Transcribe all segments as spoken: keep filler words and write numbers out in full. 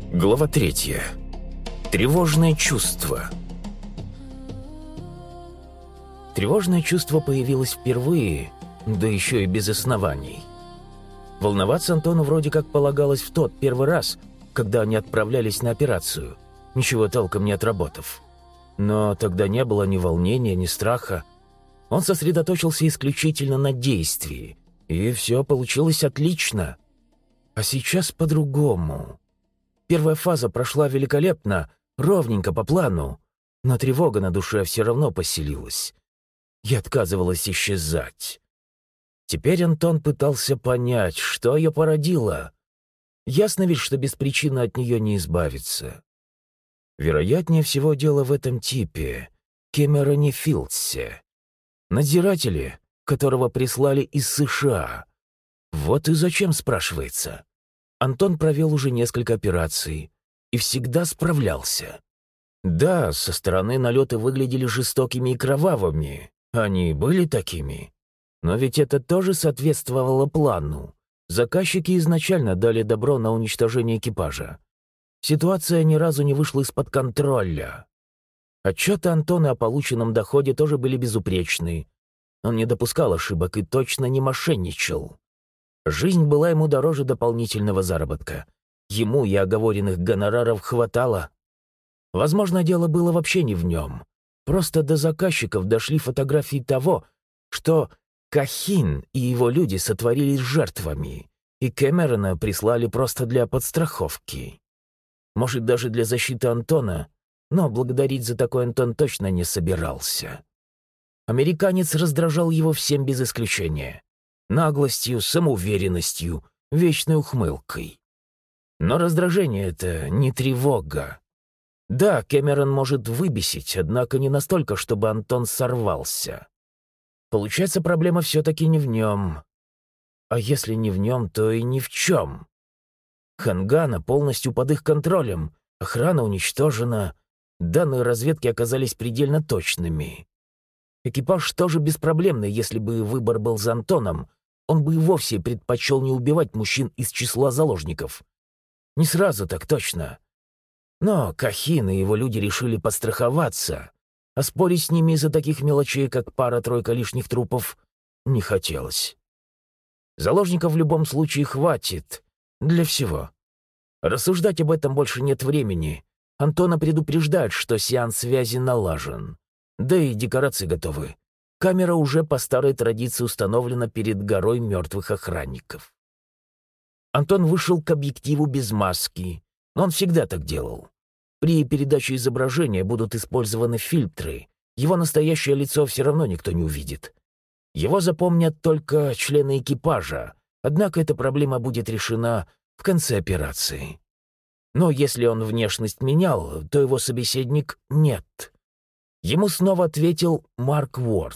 Глава третья. Тревожное чувство. Тревожное чувство появилось впервые, да еще и без оснований. Волноваться Антону вроде как полагалось в тот первый раз, когда они отправлялись на операцию, ничего толком не отработав. Но тогда не было ни волнения, ни страха. Он сосредоточился исключительно на действии, и все получилось отлично. А сейчас по-другому. Первая фаза прошла великолепно, ровненько по плану, но тревога на душе все равно поселилась и отказывалась исчезать. Теперь Антон пытался понять, что ее породило. Ясно ведь, что без причины от нее не избавиться. Вероятнее всего дело в этом типе, Кэмероне Филдсе, надзирателе, которого прислали из США. Вот и зачем, спрашивается. Антон провел уже несколько операций и всегда справлялся. Да, со стороны налеты выглядели жестокими и кровавыми. Они были такими. Но ведь это тоже соответствовало плану. Заказчики изначально дали добро на уничтожение экипажа. Ситуация ни разу не вышла из-под контроля. Отчеты Антона о полученном доходе тоже были безупречны. Он не допускал ошибок и точно не мошенничал. Жизнь была ему дороже дополнительного заработка. Ему и оговоренных гонораров хватало. Возможно, дело было вообще не в нем. Просто до заказчиков дошли фотографии того, что Кахин и его люди сотворили с жертвами, и Кэмерона прислали просто для подстраховки. Может, даже для защиты Антона, но благодарить за такой Антон точно не собирался. Американец раздражал его всем без исключения. Наглостью, самоуверенностью, вечной ухмылкой. Но раздражение — это не тревога. Да, Кэмерон может выбесить, однако не настолько, чтобы Антон сорвался. Получается, проблема все-таки не в нем. А если не в нем, то и ни в чем. Хангана полностью под их контролем, охрана уничтожена, данные разведки оказались предельно точными. Экипаж тоже беспроблемный, если бы выбор был за Антоном, он бы и вовсе предпочел не убивать мужчин из числа заложников. Не сразу так точно. Но Кахин и его люди решили подстраховаться, а спорить с ними из-за таких мелочей, как пара-тройка лишних трупов, не хотелось. Заложников в любом случае хватит. Для всего. Рассуждать об этом больше нет времени. Антона предупреждают, что сеанс связи налажен. Да и декорации готовы. Камера уже по старой традиции установлена перед горой мертвых охранников. Антон вышел к объективу без маски, но он всегда так делал. При передаче изображения будут использованы фильтры, его настоящее лицо все равно никто не увидит. Его запомнят только члены экипажа, однако эта проблема будет решена в конце операции. Но если он внешность менял, то его собеседник — нет. Ему снова ответил Марк Уорд.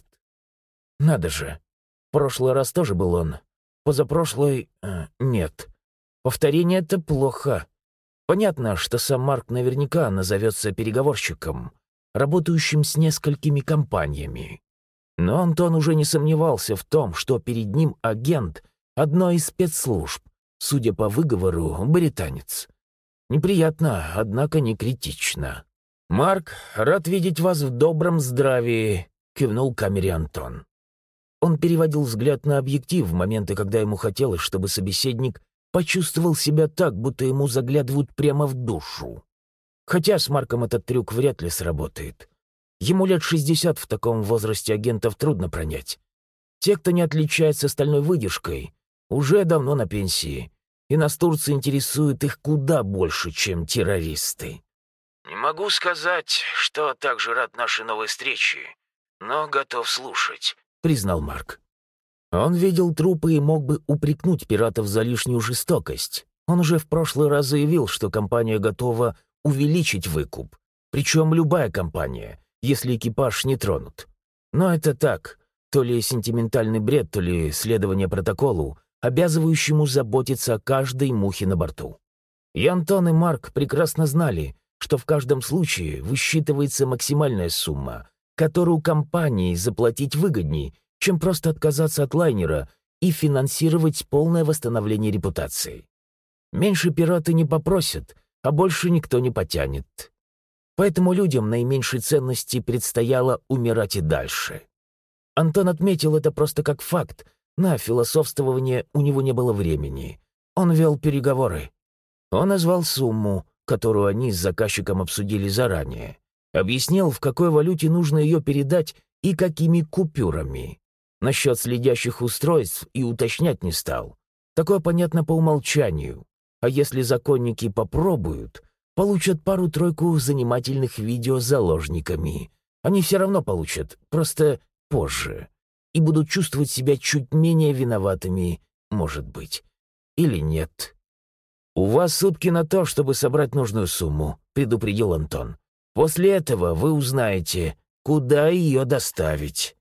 Надо же, в прошлый раз тоже был он, позапрошлый э, — нет. Повторение — это плохо. Понятно, что сам Марк наверняка назовется переговорщиком, работающим с несколькими компаниями. Но Антон уже не сомневался в том, что перед ним агент одной из спецслужб, судя по выговору, британец. Неприятно, однако не критично. «Марк, рад видеть вас в добром здравии», — кивнул камере Антон. Он переводил взгляд на объектив в моменты, когда ему хотелось, чтобы собеседник почувствовал себя так, будто ему заглядывают прямо в душу. Хотя с Марком этот трюк вряд ли сработает. Ему лет шестьдесят, в таком возрасте агентов трудно пронять. Те, кто не отличается стальной выдержкой, уже давно на пенсии, и нас Турция интересует их куда больше, чем террористы. «Не могу сказать, что также рад нашей новой встрече, но готов слушать», — признал Марк. Он видел трупы и мог бы упрекнуть пиратов за лишнюю жестокость. Он уже в прошлый раз заявил, что компания готова увеличить выкуп. Причем любая компания, если экипаж не тронут. Но это так, то ли сентиментальный бред, то ли следование протоколу, обязывающему заботиться о каждой мухе на борту. И Антон, и Марк прекрасно знали, что в каждом случае высчитывается максимальная сумма, которую компании заплатить выгодней, чем просто отказаться от лайнера и финансировать полное восстановление репутации. Меньше пираты не попросят, а больше никто не потянет. Поэтому людям наименьшей ценности предстояло умирать и дальше. Антон отметил это просто как факт. На философствование у него не было времени. Он вел переговоры. Он назвал сумму, которую они с заказчиком обсудили заранее. Объяснил, в какой валюте нужно ее передать и какими купюрами. Насчет следящих устройств и уточнять не стал. Такое понятно по умолчанию. А если законники попробуют, получат пару-тройку занимательных видео с заложниками. Они все равно получат, просто позже. И будут чувствовать себя чуть менее виноватыми, может быть. Или нет. «У вас сутки на то, чтобы собрать нужную сумму», — предупредил Антон. «После этого вы узнаете, куда ее доставить».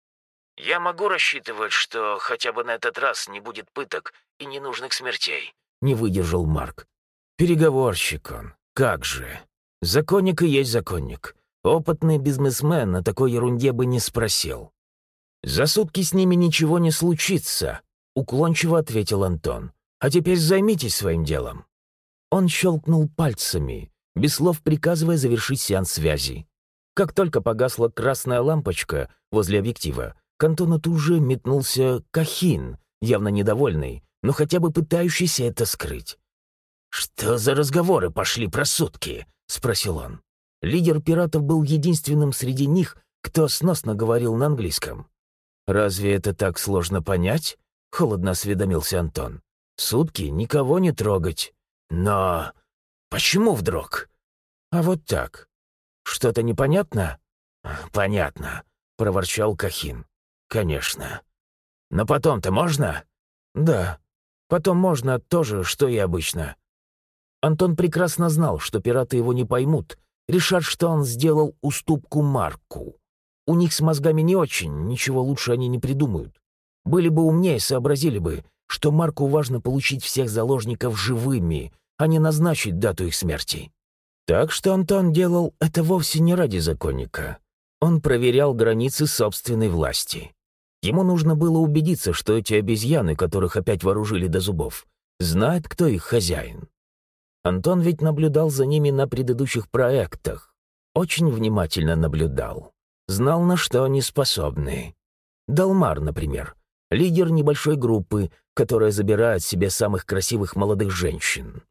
«Я могу рассчитывать, что хотя бы на этот раз не будет пыток и ненужных смертей», — не выдержал Марк. «Переговорщик он, как же. Законник и есть законник. Опытный бизнесмен на такой ерунде бы не спросил». «За сутки с ними ничего не случится», — уклончиво ответил Антон. «А теперь займитесь своим делом». Он щелкнул пальцами, без слов приказывая завершить сеанс связи. Как только погасла красная лампочка возле объектива, к Антону тут же метнулся Кахин, явно недовольный, но хотя бы пытающийся это скрыть. «Что за разговоры пошли про сутки?» — спросил он. Лидер пиратов был единственным среди них, кто сносно говорил на английском. «Разве это так сложно понять?» — холодно осведомился Антон. «Сутки никого не трогать. Но почему вдруг?» «А вот так. Что-то непонятно?» «Понятно», — проворчал Кахин. «Конечно. Но потом-то можно?» «Да. Потом можно то же, что и обычно». Антон прекрасно знал, что пираты его не поймут, решат, что он сделал уступку Марку. У них с мозгами не очень, ничего лучше они не придумают. Были бы умнее, сообразили бы, что Марку важно получить всех заложников живыми, а не назначить дату их смерти. Так что Антон делал это вовсе не ради законника. Он проверял границы собственной власти. Ему нужно было убедиться, что эти обезьяны, которых опять вооружили до зубов, знают, кто их хозяин. Антон ведь наблюдал за ними на предыдущих проектах. Очень внимательно наблюдал. Знал, на что они способны. Далмар, например, лидер небольшой группы, которая забирает себе самых красивых молодых женщин.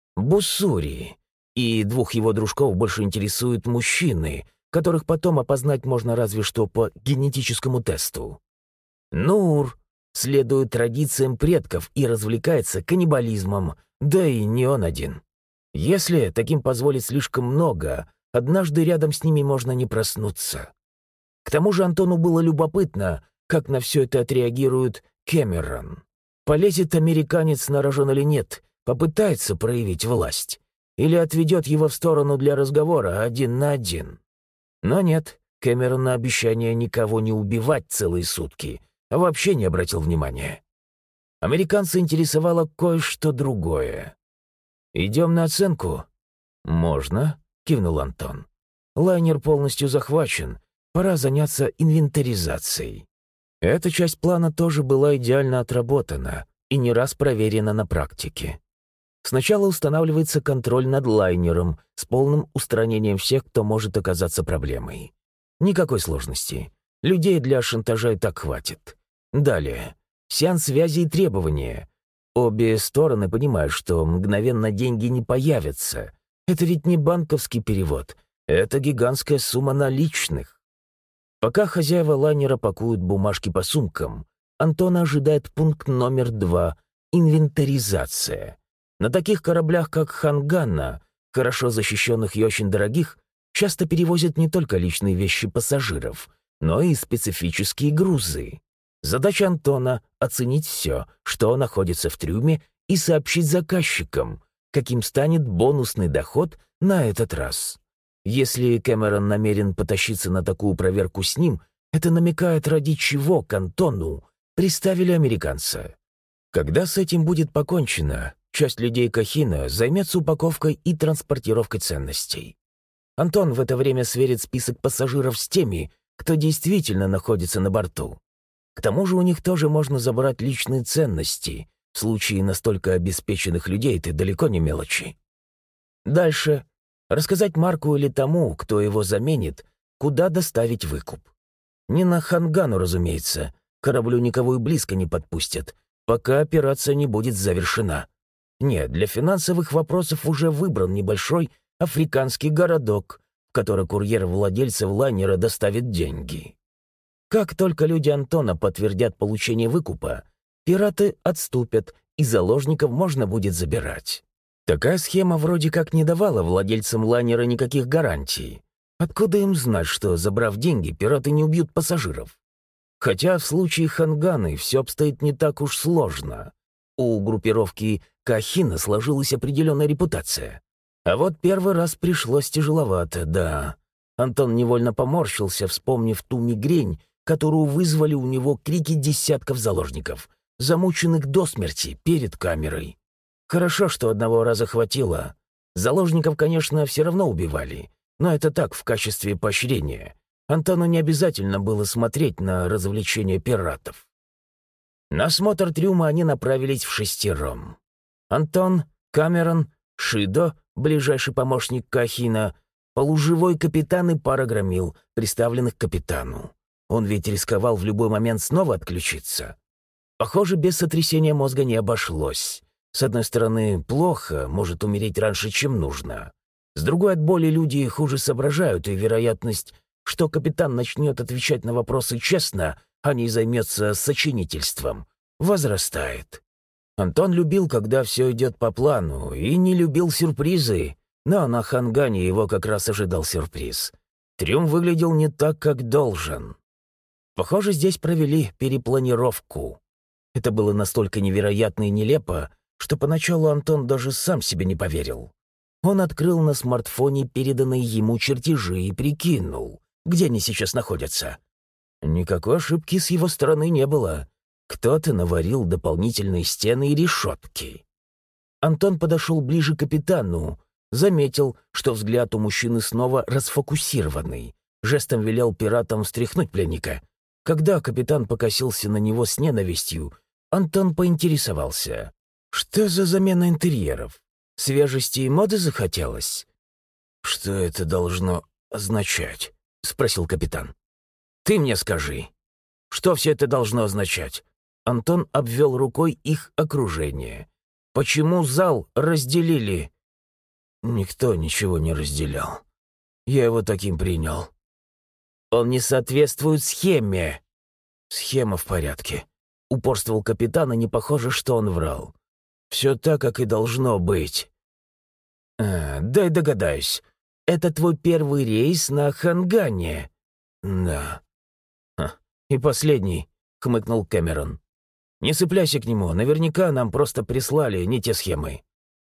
Буссури и двух его дружков больше интересуют мужчины, которых потом опознать можно разве что по генетическому тесту. Нур следует традициям предков и развлекается каннибализмом, да и не он один. Если таким позволить слишком много, однажды рядом с ними можно не проснуться. К тому же Антону было любопытно, как на все это отреагирует Кэмерон. Полезет американец на рожон или нет, попытается проявить власть. Или отведет его в сторону для разговора один на один. Но нет, Кэмерон на обещание никого не убивать целые сутки а вообще не обратил внимания. Американца интересовало кое-что другое. «Идем на оценку?» «Можно», — кивнул Антон. «Лайнер полностью захвачен. Пора заняться инвентаризацией». Эта часть плана тоже была идеально отработана и не раз проверена на практике. Сначала устанавливается контроль над лайнером с полным устранением всех, кто может оказаться проблемой. Никакой сложности. Людей для шантажа и так хватит. Далее. Сеанс связи и требования. Обе стороны понимают, что мгновенно деньги не появятся. Это ведь не банковский перевод. Это гигантская сумма наличных. Пока хозяева лайнера пакуют бумажки по сумкам, Антона ожидает пункт номер два — инвентаризация. На таких кораблях, как Ханганна, хорошо защищенных и очень дорогих, часто перевозят не только личные вещи пассажиров, но и специфические грузы. Задача Антона — оценить все, что находится в трюме, и сообщить заказчикам, каким станет бонусный доход на этот раз. Если Кэмерон намерен потащиться на такую проверку с ним, это намекает, ради чего к Антону приставили американца. Когда с этим будет покончено, часть людей Кахина займется упаковкой и транспортировкой ценностей. Антон в это время сверит список пассажиров с теми, кто действительно находится на борту. К тому же у них тоже можно забрать личные ценности. В случае настолько обеспеченных людей это далеко не мелочи. Дальше. Рассказать Марку или тому, кто его заменит, куда доставить выкуп. Не на Хангану, разумеется. Кораблю никого и близко не подпустят, пока операция не будет завершена. Нет, для финансовых вопросов уже выбран небольшой африканский городок, в который курьер владельцев лайнера доставит деньги. Как только люди Антона подтвердят получение выкупа, пираты отступят, и заложников можно будет забирать. Такая схема вроде как не давала владельцам лайнера никаких гарантий. Откуда им знать, что, забрав деньги, пираты не убьют пассажиров? Хотя в случае Ханганы все обстоит не так уж сложно. У группировки Кахина сложилась определенная репутация. А вот первый раз пришлось тяжеловато, да. Антон невольно поморщился, вспомнив ту мигрень, которую вызвали у него крики десятков заложников, замученных до смерти перед камерой. Хорошо, что одного раза хватило. Заложников, конечно, все равно убивали, но это так, в качестве поощрения. Антону не обязательно было смотреть на развлечения пиратов. На осмотр трюма они направились вшестером. Антон, Камерон, Шидо, ближайший помощник Кахина, полуживой капитан и пара громил, приставленных к капитану. Он ведь рисковал в любой момент снова отключиться. Похоже, без сотрясения мозга не обошлось. С одной стороны, плохо, может умереть раньше, чем нужно. С другой, от боли люди хуже соображают, и вероятность, что капитан начнет отвечать на вопросы честно, а не займется сочинительством, возрастает. Антон любил, когда все идет по плану, и не любил сюрпризы, но на Хангане его как раз ожидал сюрприз. Трюм выглядел не так, как должен. Похоже, здесь провели перепланировку. Это было настолько невероятно и нелепо, что поначалу Антон даже сам себе не поверил. Он открыл на смартфоне переданные ему чертежи и прикинул, где они сейчас находятся. Никакой ошибки с его стороны не было. Кто-то наварил дополнительные стены и решетки. Антон подошел ближе к капитану, заметил, что взгляд у мужчины снова расфокусированный, жестом велел пиратам встряхнуть пленника. Когда капитан покосился на него с ненавистью, Антон поинтересовался, что за замена интерьеров? Свежести и моды захотелось? «Что это должно означать?» — спросил капитан. «Ты мне скажи, что все это должно означать?» Антон обвел рукой их окружение. «Почему зал разделили?» «Никто ничего не разделял. Я его таким принял». «Он не соответствует схеме». «Схема в порядке», — упорствовал капитан, и не похоже, что он врал. «Все так, как и должно быть». А, «Дай догадаюсь. Это твой первый рейс на Хангане?» «Да». Ха, «И последний», — хмыкнул Кэмерон. «Не цепляйся к нему. Наверняка нам просто прислали не те схемы».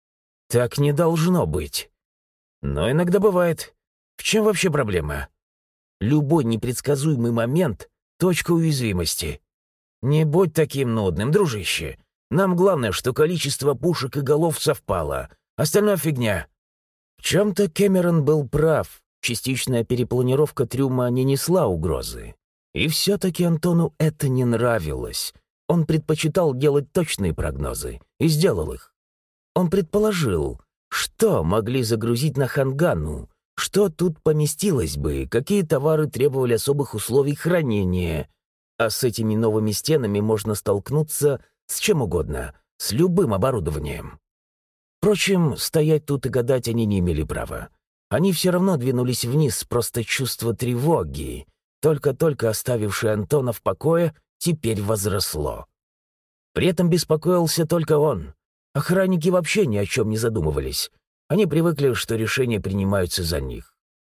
«Так не должно быть». «Но иногда бывает. В чем вообще проблема?» «Любой непредсказуемый момент — точка уязвимости. Не будь таким нудным, дружище. Нам главное, что количество пушек и голов совпало. Остальное фигня». В чем-то Кэмерон был прав. Частичная перепланировка трюма не несла угрозы. И все-таки Антону это не нравилось. Он предпочитал делать точные прогнозы. И сделал их. Он предположил, что могли загрузить на Хангану, что тут поместилось бы, какие товары требовали особых условий хранения. А с этими новыми стенами можно столкнуться с чем угодно, с любым оборудованием. Впрочем, стоять тут и гадать они не имели права. Они все равно двинулись вниз, просто чувство тревоги, только-только оставившее Антона в покое, теперь возросло. При этом беспокоился только он. Охранники вообще ни о чем не задумывались. Они привыкли, что решения принимаются за них.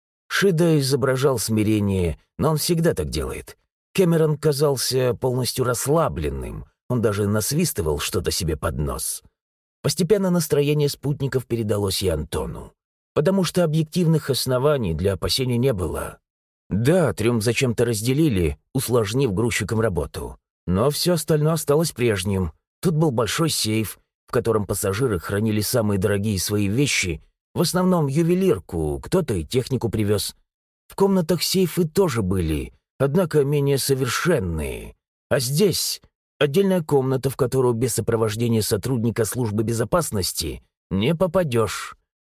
Шидо изображал смирение, но он всегда так делает. Кэмерон казался полностью расслабленным, он даже насвистывал что-то себе под нос. Постепенно настроение спутников передалось и Антону, потому что объективных оснований для опасений не было. Да, трюм зачем-то разделили, усложнив грузчикам работу, но все остальное осталось прежним. Тут был большой сейф, в котором пассажиры хранили самые дорогие свои вещи, в основном ювелирку, кто-то и технику привез. В комнатах сейфы тоже были, однако менее совершенные. А здесь отдельная комната, в которую без сопровождения сотрудника службы безопасности не попадешь.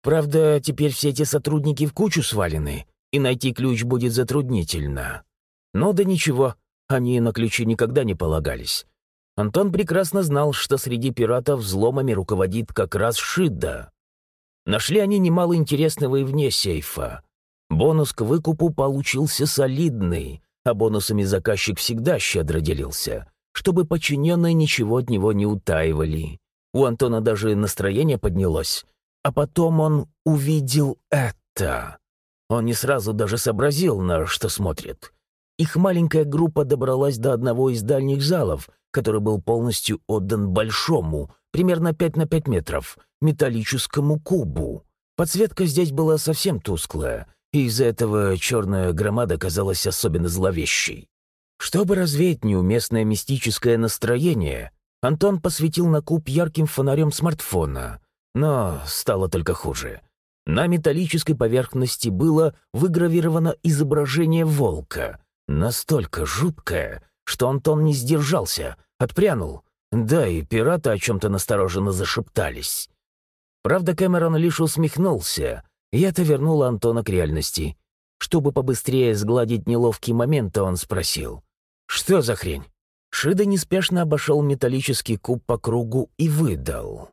Правда, теперь все эти сотрудники в кучу свалены, и найти ключ будет затруднительно. Но да ничего, они на ключи никогда не полагались. Антон прекрасно знал, что среди пиратов взломами руководит как раз Шида. Нашли они немало интересного и вне сейфа. Бонус к выкупу получился солидный, а бонусами заказчик всегда щедро делился, чтобы подчиненные ничего от него не утаивали. У Антона даже настроение поднялось. А потом он увидел это. Он не сразу даже сообразил, на что смотрит. Их маленькая группа добралась до одного из дальних залов, который был полностью отдан большому, примерно пять на пять метров, металлическому кубу. Подсветка здесь была совсем тусклая, и из-за этого черная громада казалась особенно зловещей. Чтобы развеять неуместное мистическое настроение, Антон посветил на куб ярким фонарем смартфона, но стало только хуже. На металлической поверхности было выгравировано изображение волка, настолько жуткое, что Антон не сдержался, отпрянул. Да, и пираты о чем-то настороженно зашептались. Правда, Кэмерон лишь усмехнулся, и это вернуло Антона к реальности. Чтобы побыстрее сгладить неловкий момент, он спросил: «Что за хрень?» Шида неспешно обошел металлический куб по кругу и выдал: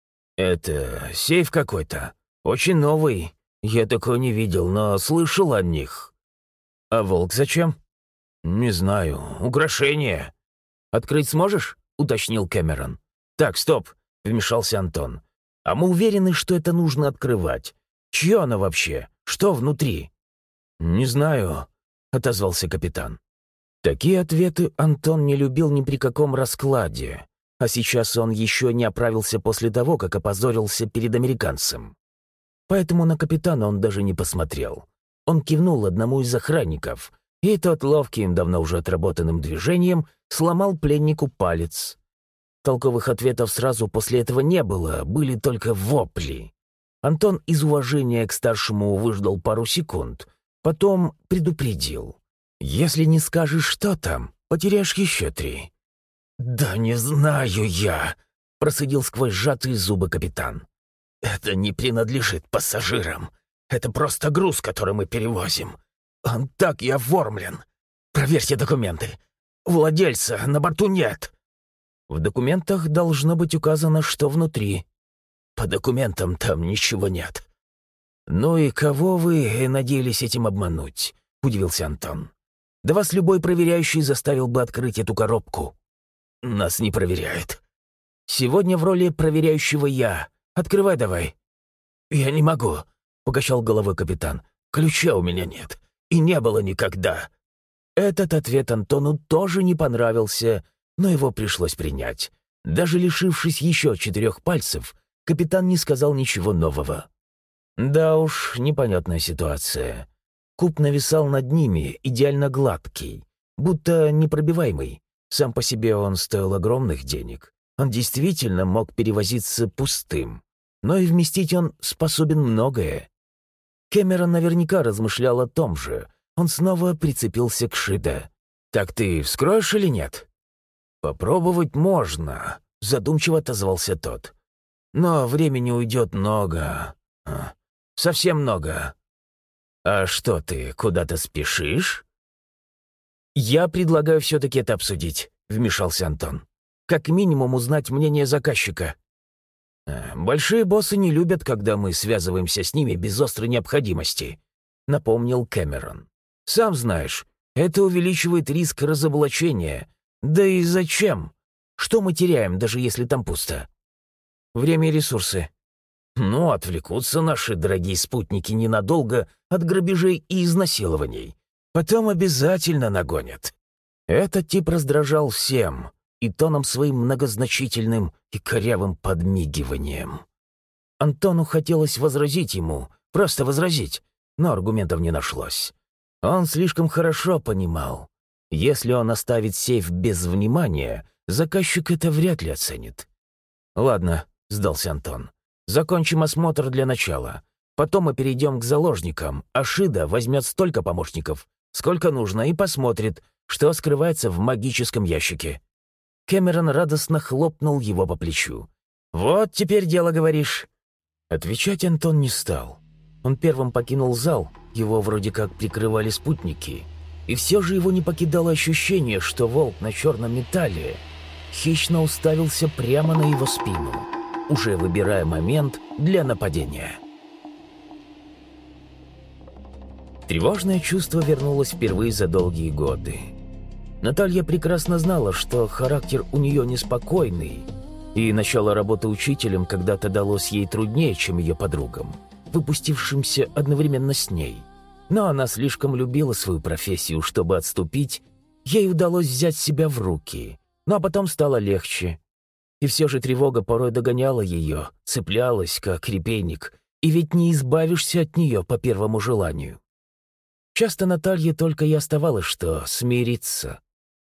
«Это сейф какой-то. Очень новый. Я такого не видел, но слышал о них». «А волк зачем?» «Не знаю. Украшение». «Открыть сможешь?» — уточнил Кэмерон. «Так, стоп», — вмешался Антон. «А мы уверены, что это нужно открывать. Чье оно вообще? Что внутри?» «Не знаю», — отозвался капитан. Такие ответы Антон не любил ни при каком раскладе. А сейчас он еще не оправился после того, как опозорился перед американцем. Поэтому на капитана он даже не посмотрел. Он кивнул одному из охранников, и тот ловким, давно уже отработанным движением сломал пленнику палец. Толковых ответов сразу после этого не было, были только вопли. Антон из уважения к старшему выждал пару секунд, потом предупредил: «Если не скажешь, что там, потеряешь еще три». «Да не знаю я», — процедил сквозь сжатые зубы капитан. «Это не принадлежит пассажирам. Это просто груз, который мы перевозим. Он так и оформлен. Проверьте документы. Владельца на борту нет». «В документах должно быть указано, что внутри». «По документам там ничего нет». «Ну и кого вы надеялись этим обмануть?» — удивился Антон. «Да вас любой проверяющий заставил бы открыть эту коробку». «Нас не проверяют». «Сегодня в роли проверяющего я. Открывай давай». «Я не могу», — покачал головой капитан. «Ключа у меня нет. И не было никогда». Этот ответ Антону тоже не понравился, но его пришлось принять. Даже лишившись еще четырех пальцев, капитан не сказал ничего нового. Да уж, непонятная ситуация. Куб нависал над ними, идеально гладкий, будто непробиваемый. Сам по себе он стоил огромных денег. Он действительно мог перевозиться пустым. Но и вместить он способен многое. Кэмерон наверняка размышлял о том же. Он снова прицепился к Шида. «Так ты вскроешь или нет?» «Попробовать можно», — задумчиво отозвался тот. «Но времени уйдет много. А, совсем много». «А что ты, куда-то спешишь?» «Я предлагаю все-таки это обсудить», — вмешался Антон. «Как минимум узнать мнение заказчика». «Большие боссы не любят, когда мы связываемся с ними без острой необходимости», — напомнил Кэмерон. «Сам знаешь, это увеличивает риск разоблачения. Да и зачем? Что мы теряем, даже если там пусто?» «Время и ресурсы». «Ну, отвлекутся наши дорогие спутники ненадолго от грабежей и изнасилований. Потом обязательно нагонят». Этот тип раздражал всем, и тоном своим многозначительным и корявым подмигиванием. Антону хотелось возразить ему, просто возразить, но аргументов не нашлось. Он слишком хорошо понимал, если он оставит сейф без внимания, заказчик это вряд ли оценит. «Ладно», — сдался Антон, — «закончим осмотр для начала. Потом мы перейдем к заложникам, а Шида возьмет столько помощников, сколько нужно, и посмотрит, что скрывается в магическом ящике». Кэмерон радостно хлопнул его по плечу. «Вот теперь дело, говоришь?» Отвечать Антон не стал. Он первым покинул зал, его вроде как прикрывали спутники. И все же его не покидало ощущение, что волк на черном металле хищно уставился прямо на его спину, уже выбирая момент для нападения. Тревожное чувство вернулось впервые за долгие годы. Наталья прекрасно знала, что характер у нее неспокойный, и начало работы учителем когда-то далось ей труднее, чем ее подругам, выпустившимся одновременно с ней. Но она слишком любила свою профессию, чтобы отступить. Ей удалось взять себя в руки, ну а потом стало легче. И все же тревога порой догоняла ее, цеплялась, как репейник, и ведь не избавишься от нее по первому желанию. Часто Наталье только и оставалось, что смириться.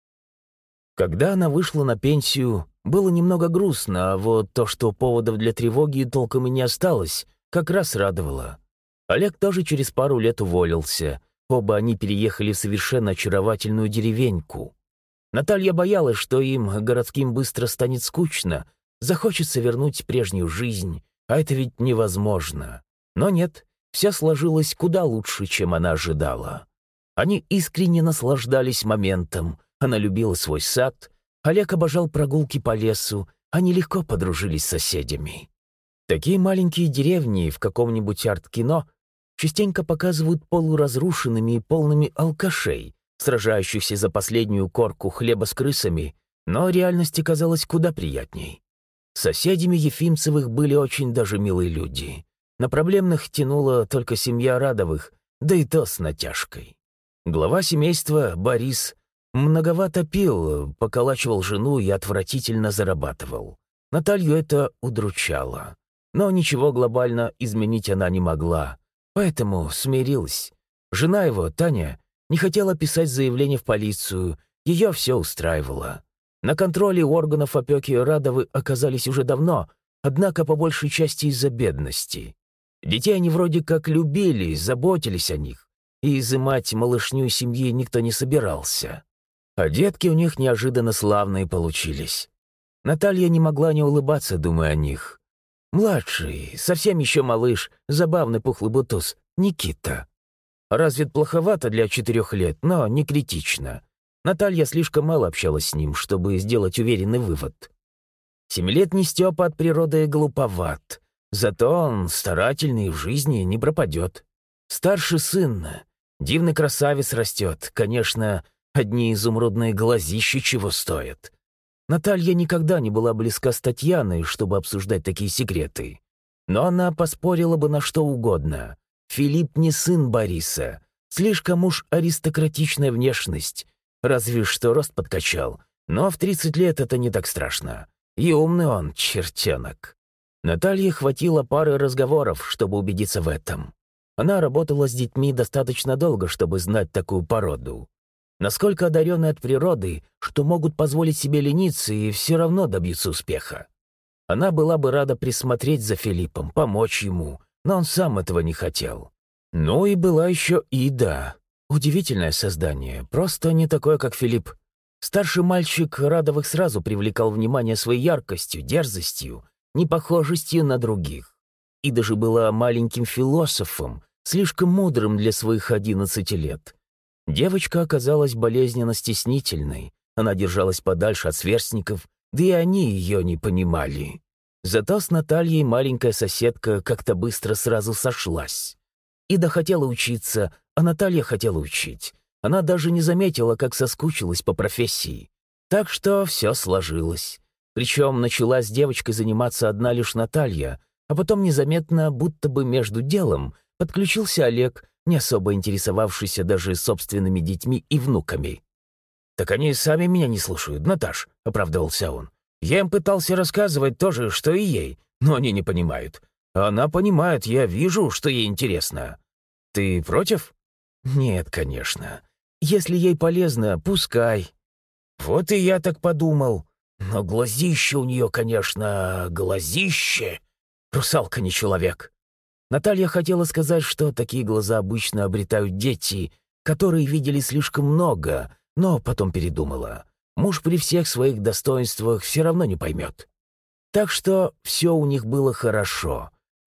Когда она вышла на пенсию, было немного грустно, а вот то, что поводов для тревоги толком и не осталось, как раз радовало. Олег тоже через пару лет уволился. Оба они переехали в совершенно очаровательную деревеньку. Наталья боялась, что им, городским, быстро станет скучно, захочется вернуть прежнюю жизнь, а это ведь невозможно. Но нет, все сложилось куда лучше, чем она ожидала. Они искренне наслаждались моментом, она любила свой сад, Олег обожал прогулки по лесу, они легко подружились с соседями. Такие маленькие деревни в каком-нибудь арт-кино частенько показывают полуразрушенными и полными алкашей, сражающихся за последнюю корку хлеба с крысами, но реальность казалась куда приятней. Соседями Ефимцевых были очень даже милые люди. На проблемных тянула только семья Радовых, да и то с натяжкой. Глава семейства, Борис, многовато пил, поколачивал жену и отвратительно зарабатывал. Наталью это удручало. Но ничего глобально изменить она не могла, поэтому смирилась. Жена его, Таня, не хотела писать заявление в полицию, ее все устраивало. На контроле органов опеки Радовы оказались уже давно, однако по большей части из-за бедности. Детей они вроде как любили, заботились о них, и изымать малышню семьи никто не собирался. А детки у них неожиданно славные получились. Наталья не могла не улыбаться, думая о них. Младший, совсем еще малыш, забавный пухлый бутуз, Никита. Развит плоховато для четырех лет, но не критично. Наталья слишком мало общалась с ним, чтобы сделать уверенный вывод. Семилетний Степа от природы глуповат, зато он старательный и в жизни не пропадет. Старший сын, дивный красавец растет, конечно, одни изумрудные глазища чего стоят. Наталья никогда не была близка с Татьяной, чтобы обсуждать такие секреты. Но она поспорила бы на что угодно. Филипп не сын Бориса, слишком уж аристократичная внешность, разве что рост подкачал, но в тридцать лет это не так страшно. И умный он, чертенок. Наталье хватило пары разговоров, чтобы убедиться в этом. Она работала с детьми достаточно долго, чтобы знать такую породу. Насколько одарены от природы, что могут позволить себе лениться и все равно добьются успеха. Она была бы рада присмотреть за Филиппом, помочь ему, но он сам этого не хотел. Ну и была еще Ида. Удивительное создание, просто не такое, как Филипп. Старший мальчик Радовых сразу привлекал внимание своей яркостью, дерзостью, непохожестью на других. Ида же была маленьким философом, слишком мудрым для своих одиннадцати лет. Девочка оказалась болезненно стеснительной, она держалась подальше от сверстников, да и они ее не понимали. Зато с Натальей маленькая соседка как-то быстро сразу сошлась. Ида хотела учиться, а Наталья хотела учить. Она даже не заметила, как соскучилась по профессии. Так что все сложилось. Причем начала с девочкой заниматься одна лишь Наталья, а потом незаметно, будто бы между делом, подключился Олег, не особо интересовавшийся даже собственными детьми и внуками. «Так они сами меня не слушают, Наташ», — оправдывался он. «Я им пытался рассказывать то же, что и ей, но они не понимают. Она понимает, я вижу, что ей интересно. Ты против?» «Нет, конечно. Если ей полезно, пускай». «Вот и я так подумал. Но глазище у нее, конечно, глазище. Русалка не человек». Наталья хотела сказать, что такие глаза обычно обретают дети, которые видели слишком много, но потом передумала. Муж при всех своих достоинствах все равно не поймет. Так что все у них было хорошо.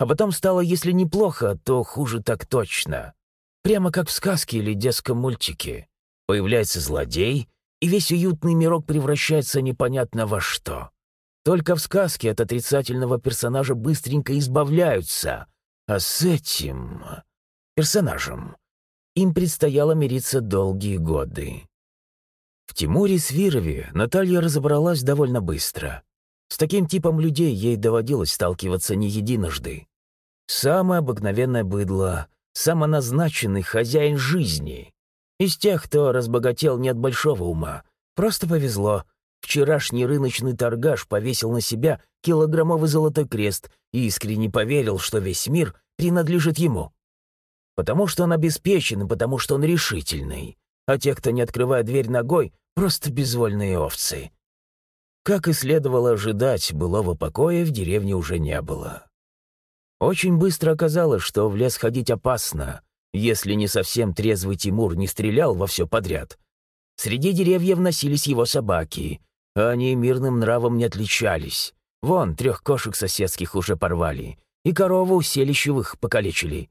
А потом стало, если неплохо, то хуже так точно. Прямо как в сказке или детском мультике. Появляется злодей, и весь уютный мирок превращается непонятно во что. Только в сказке от отрицательного персонажа быстренько избавляются, а с этим персонажем им предстояло мириться долгие годы. В Тимуре Свирове Наталья разобралась довольно быстро. С таким типом людей ей доводилось сталкиваться не единожды. Самое обыкновенное быдло, самоназначенный хозяин жизни. Из тех, кто разбогател не от большого ума. Просто повезло. Вчерашний рыночный торгаш повесил на себя килограммовый золотой крест и искренне поверил, что весь мир принадлежит ему. Потому что он обеспечен и потому что он решительный. А те, кто не открывает дверь ногой, просто безвольные овцы. Как и следовало ожидать, былого покоя в деревне уже не было. Очень быстро оказалось, что в лес ходить опасно, если не совсем трезвый Тимур не стрелял во все подряд. Среди деревьев носились его собаки, а они мирным нравом не отличались. Вон, трех кошек соседских уже порвали, и корову селищевых покалечили.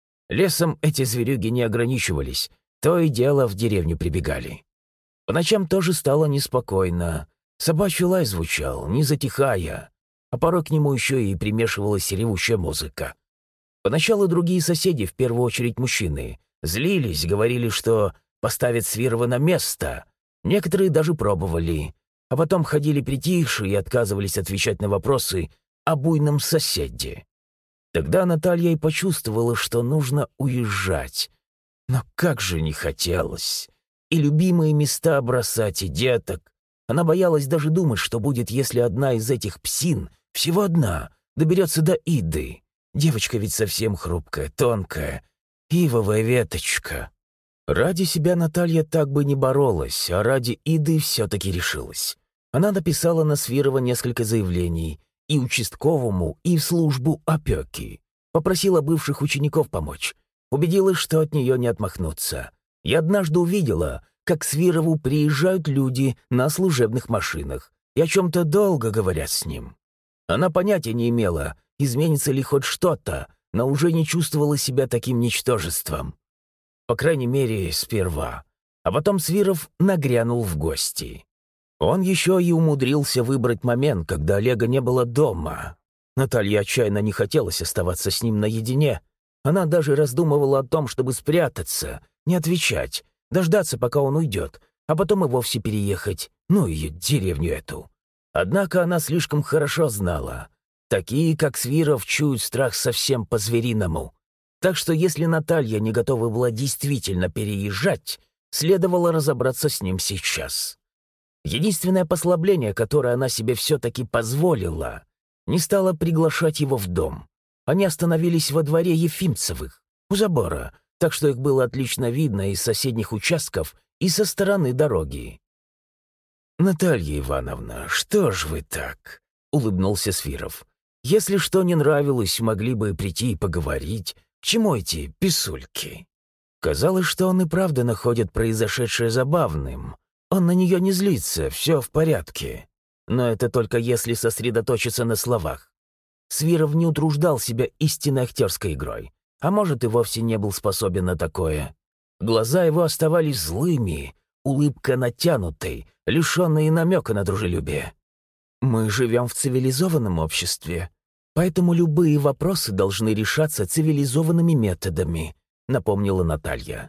Лесом эти зверюги не ограничивались, то и дело в деревню прибегали. По ночам тоже стало неспокойно. Собачий лай звучал, не затихая, а порой к нему еще и примешивалась ревущая музыка. Поначалу другие соседи, в первую очередь мужчины, злились, говорили, что поставят Свирова на место. Некоторые даже пробовали, а потом ходили притихшие и отказывались отвечать на вопросы о буйном соседе. Тогда Наталья и почувствовала, что нужно уезжать. Но как же не хотелось. И любимые места бросать, и деток. Она боялась даже думать, что будет, если одна из этих псин, всего одна, доберется до Иды. Девочка ведь совсем хрупкая, тонкая, ивовая веточка. Ради себя Наталья так бы не боролась, а ради Иды все-таки решилась. Она написала на Свирова несколько заявлений и участковому, и в службу опеки. Попросила бывших учеников помочь. Убедилась, что от нее не отмахнуться. И однажды увидела, как к Свирову приезжают люди на служебных машинах и о чем-то долго говорят с ним. Она понятия не имела, изменится ли хоть что-то, но уже не чувствовала себя таким ничтожеством. По крайней мере, сперва. А потом Свиров нагрянул в гости. Он еще и умудрился выбрать момент, когда Олега не было дома. Наталье отчаянно не хотелось оставаться с ним наедине. Она даже раздумывала о том, чтобы спрятаться, не отвечать, дождаться, пока он уйдет, а потом и вовсе переехать, ну ее деревню эту. Однако она слишком хорошо знала. Такие, как Свиров, чуют страх совсем по-звериному. Так что если Наталья не готова была действительно переезжать, следовало разобраться с ним сейчас. Единственное послабление, которое она себе все-таки позволила, не стала приглашать его в дом. Они остановились во дворе Ефимцевых, у забора, так что их было отлично видно из соседних участков и со стороны дороги. «Наталья Ивановна, что ж вы так?» — улыбнулся Свиров. «Если что не нравилось, могли бы прийти и поговорить. К чему эти писульки?» Казалось, что он и правда находит произошедшее забавным. Он на нее не злится, все в порядке. Но это только если сосредоточиться на словах. Свиров не утруждал себя истинной актерской игрой, а может и вовсе не был способен на такое. Глаза его оставались злыми, улыбка натянутой, лишенной намека на дружелюбие. «Мы живем в цивилизованном обществе, поэтому любые вопросы должны решаться цивилизованными методами», — напомнила Наталья.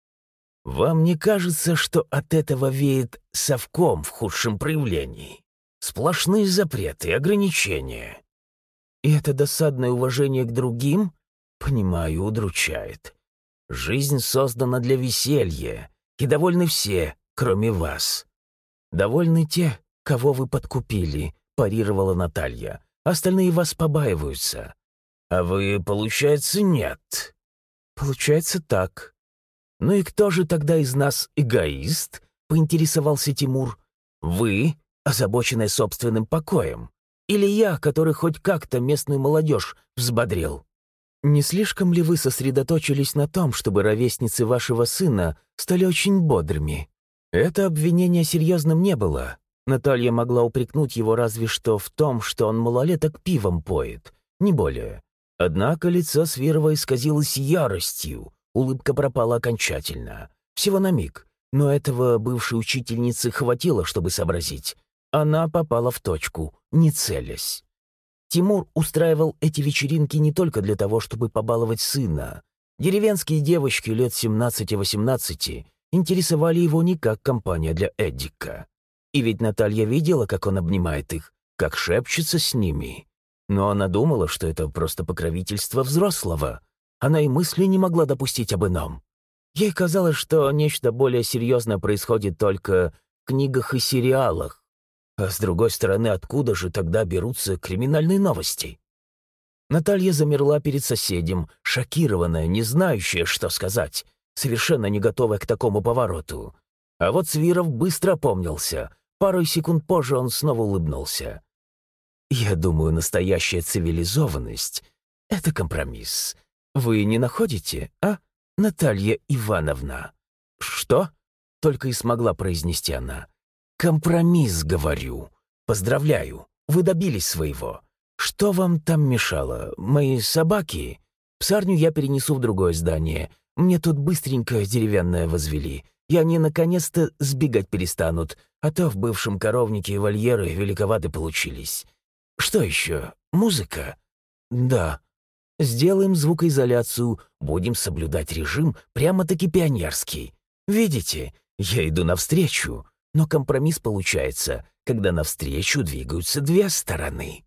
«Вам не кажется, что от этого веет совком в худшем проявлении? Сплошные запреты, ограничения. И это досадное уважение к другим, понимаю, удручает. Жизнь создана для веселья, и довольны все, кроме вас. Довольны те, кого вы подкупили», — парировала Наталья. «Остальные вас побаиваются. А вы, получается, нет». «Получается так». «Ну и кто же тогда из нас эгоист?» — поинтересовался Тимур. «Вы, озабоченная собственным покоем? Или я, который хоть как-то местную молодежь взбодрил?» «Не слишком ли вы сосредоточились на том, чтобы ровесницы вашего сына стали очень бодрыми?» Это обвинение серьезным не было. Наталья могла упрекнуть его разве что в том, что он малолеток пивом поет, не более. Однако лицо Свирова исказилось яростью, улыбка пропала окончательно. Всего на миг, но этого бывшей учительницы хватило, чтобы сообразить. Она попала в точку, не целясь. Тимур устраивал эти вечеринки не только для того, чтобы побаловать сына. Деревенские девочки лет семнадцати-восемнадцати интересовали его не как компания для Эдика. И ведь Наталья видела, как он обнимает их, как шепчется с ними. Но она думала, что это просто покровительство взрослого. Она и мысли не могла допустить об ином. Ей казалось, что нечто более серьезное происходит только в книгах и сериалах. А с другой стороны, откуда же тогда берутся криминальные новости? Наталья замерла перед соседем, шокированная, не знающая, что сказать, совершенно не готовая к такому повороту. А вот Свиров быстро опомнился. Пару секунд позже он снова улыбнулся. «Я думаю, настоящая цивилизованность — это компромисс. Вы не находите, а, Наталья Ивановна?» «Что?» — только и смогла произнести она. «Компромисс, говорю. Поздравляю, вы добились своего. Что вам там мешало? Мои собаки? Псарню я перенесу в другое здание. Мне тут быстренько деревянное возвели, и они наконец-то сбегать перестанут, а то в бывшем коровнике вольеры великоваты получились. Что еще? Музыка? Да. Сделаем звукоизоляцию, будем соблюдать режим прямо-таки пионерский. Видите, я иду навстречу, но компромисс получается, когда навстречу двигаются две стороны».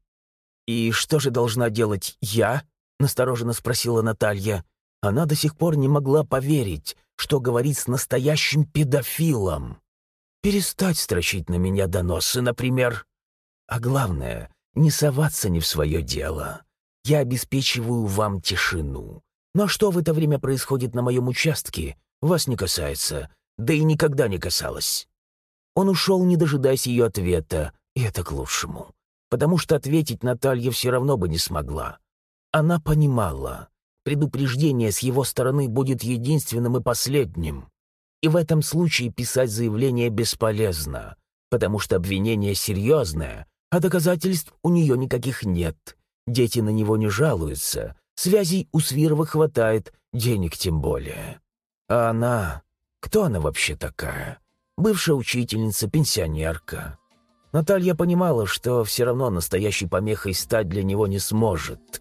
«И что же должна делать я?» — настороженно спросила Наталья. Она до сих пор не могла поверить, что говорит с настоящим педофилом. «Перестать строчить на меня доносы, например. А главное, не соваться не в свое дело. Я обеспечиваю вам тишину. Но что в это время происходит на моем участке, вас не касается, да и никогда не касалось». Он ушел, не дожидаясь ее ответа, и это к лучшему, потому что ответить Наталья все равно бы не смогла. Она понимала, предупреждение с его стороны будет единственным и последним. И в этом случае писать заявление бесполезно, потому что обвинение серьезное, а доказательств у нее никаких нет. Дети на него не жалуются, связей у Свирова хватает, денег тем более. А она... Кто она вообще такая? Бывшая учительница, пенсионерка. Наталья понимала, что все равно настоящей помехой стать для него не сможет.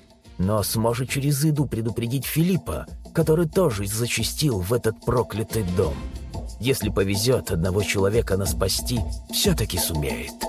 Но сможет через Иду предупредить Филиппа, который тоже зачастил в этот проклятый дом. Если повезет, одного человека она спасти все-таки сумеет.